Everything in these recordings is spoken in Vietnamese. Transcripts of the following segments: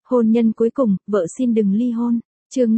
Hôn nhân cuối cùng, vợ xin đừng ly hôn. Chương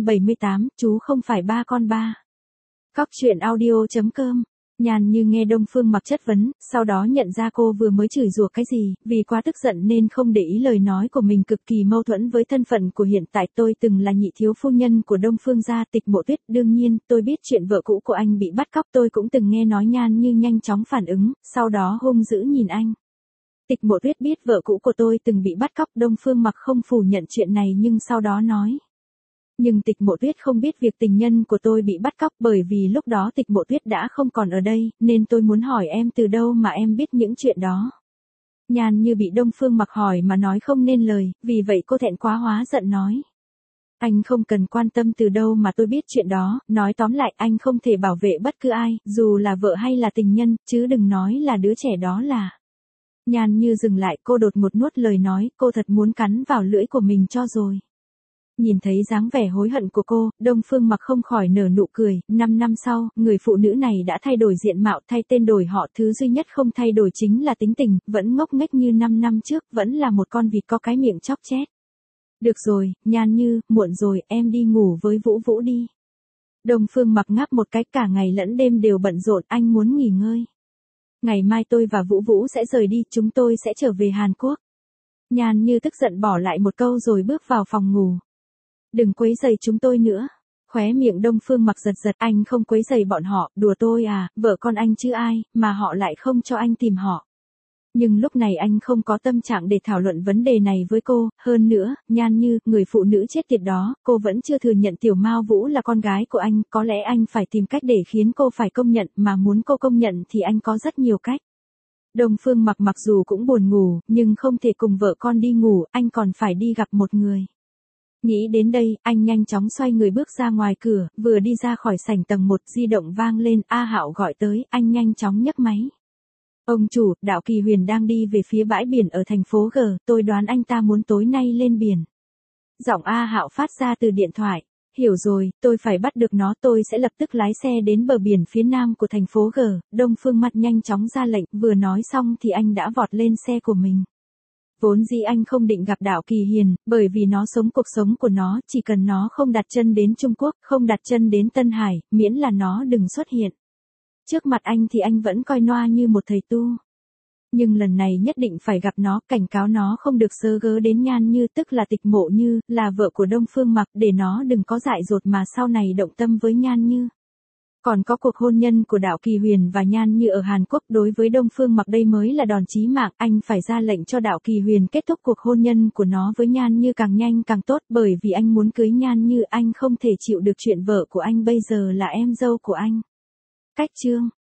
578, chú không phải ba con ba. Cóc truyện audio.com. Nhàn Như nghe Đông Phương Mặc chất vấn, sau đó nhận ra cô vừa mới chửi rủa cái gì, vì quá tức giận nên không để ý lời nói của mình cực kỳ mâu thuẫn với thân phận của hiện tại. Tôi từng là nhị thiếu phu nhân của Đông Phương gia. Tịch Mộ Tuyết. Đương nhiên, tôi biết chuyện vợ cũ của anh bị bắt cóc. Tôi cũng từng nghe nói. Nhan Như nhanh chóng phản ứng, sau đó hung dữ nhìn anh. Tịch Mộ Tuyết biết vợ cũ của tôi từng bị bắt cóc. Đông Phương Mặc không phủ nhận chuyện này nhưng sau đó nói. Nhưng Tịch Mộ Tuyết không biết việc tình nhân của tôi bị bắt cóc, bởi vì lúc đó Tịch Mộ Tuyết đã không còn ở đây, nên tôi muốn hỏi em từ đâu mà em biết những chuyện đó. Nhàn Như bị Đông Phương Mặc hỏi mà nói không nên lời, vì vậy cô thẹn quá hóa giận nói. Anh không cần quan tâm từ đâu mà tôi biết chuyện đó, nói tóm lại anh không thể bảo vệ bất cứ ai, dù là vợ hay là tình nhân, chứ đừng nói là đứa trẻ đó là. Nhàn Như dừng lại, cô đột ngột nuốt lời nói, cô thật muốn cắn vào lưỡi của mình cho rồi. Nhìn thấy dáng vẻ hối hận của cô, Đông Phương Mặc không khỏi nở nụ cười. 5 năm sau, người phụ nữ này đã thay đổi diện mạo, thay tên đổi họ, thứ duy nhất không thay đổi chính là tính tình, vẫn ngốc nghếch như 5 năm trước, vẫn là một con vịt có cái miệng chóc chét. Được rồi, Nhàn Như, muộn rồi, em đi ngủ với Vũ Vũ đi. Đông Phương Mặc ngáp một cái, cả ngày lẫn đêm đều bận rộn, anh muốn nghỉ ngơi. Ngày mai tôi và Vũ Vũ sẽ rời đi, chúng tôi sẽ trở về Hàn Quốc. Nhàn Như tức giận bỏ lại một câu rồi bước vào phòng ngủ. Đừng quấy rầy chúng tôi nữa. Khóe miệng Đông Phương Mặc giật giật, anh không quấy rầy bọn họ, đùa tôi à, vợ con anh chứ ai, mà họ lại không cho anh tìm họ. Nhưng lúc này anh không có tâm trạng để thảo luận vấn đề này với cô, hơn nữa, Nhan Như, người phụ nữ chết tiệt đó, cô vẫn chưa thừa nhận Tiểu Mao Vũ là con gái của anh, có lẽ anh phải tìm cách để khiến cô phải công nhận, mà muốn cô công nhận thì anh có rất nhiều cách. Đông Phương Mặc mặc dù cũng buồn ngủ, nhưng không thể cùng vợ con đi ngủ, anh còn phải đi gặp một người. Nghĩ đến đây, anh nhanh chóng xoay người bước ra ngoài cửa, vừa đi ra khỏi sảnh tầng 1, di động vang lên, A Hạo gọi tới, anh nhanh chóng nhấc máy. Ông chủ, Đạo Kỳ Huyền đang đi về phía bãi biển ở thành phố G, tôi đoán anh ta muốn tối nay lên biển. Giọng A Hạo phát ra từ điện thoại. Hiểu rồi, tôi phải bắt được nó, tôi sẽ lập tức lái xe đến bờ biển phía nam của thành phố G. Đông Phương Mặc nhanh chóng ra lệnh, vừa nói xong thì anh đã vọt lên xe của mình. Vốn dĩ anh không định gặp Đạo Kỳ Hiền, bởi vì nó sống cuộc sống của nó, chỉ cần nó không đặt chân đến Trung Quốc, không đặt chân đến Tân Hải, miễn là nó đừng xuất hiện. Trước mặt anh thì anh vẫn coi Noa như một thầy tu. Nhưng lần này nhất định phải gặp nó, cảnh cáo nó không được sơ gớ đến Nhan Như, tức là Tịch Mộ Như, là vợ của Đông Phương Mặc, để nó đừng có dại dột mà sau này động tâm với Nhan Như. Còn có cuộc hôn nhân của Đạo Kỳ Huyền và Nhan Như ở Hàn Quốc, đối với Đông Phương Mặc đây mới là đòn chí mạng, anh phải ra lệnh cho Đạo Kỳ Huyền kết thúc cuộc hôn nhân của nó với Nhan Như càng nhanh càng tốt, bởi vì anh muốn cưới Nhan Như, anh không thể chịu được chuyện vợ của anh bây giờ là em dâu của anh. Cách chương